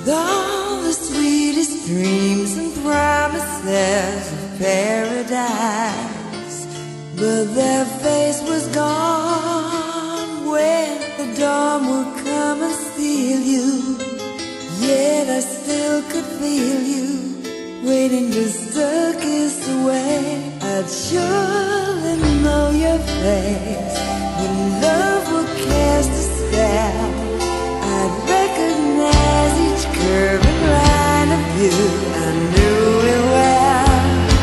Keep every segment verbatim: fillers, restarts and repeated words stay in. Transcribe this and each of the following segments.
with all the sweetest dreams and promises of paradise. But their face was gone when the dawn would come and steal you. Yet I still could feel you waiting just a kiss away. I'd surely know your face when love would cast a spell. I'd recognize each curve and line of you. I knew it well.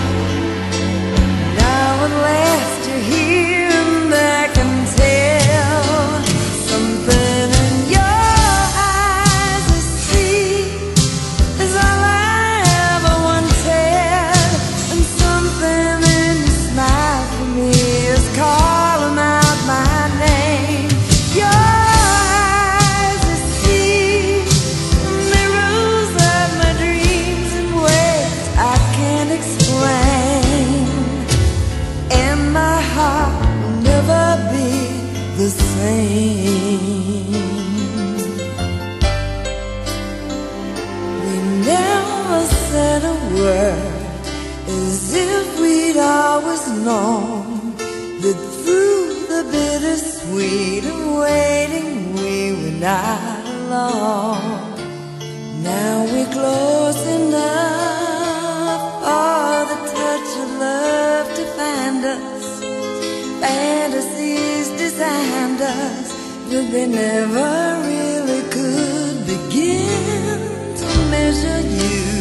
Now at last you're here and I can tell something in your eyes I see is all I ever wanted, and something in your smile for me is calling out my name. Your the same. We never said a word, as if we'd always known that through the bittersweet and waiting we were not alone. Now we're close enough for the touch of love to find us. Fantasies designed us, but they never really could begin to measure you.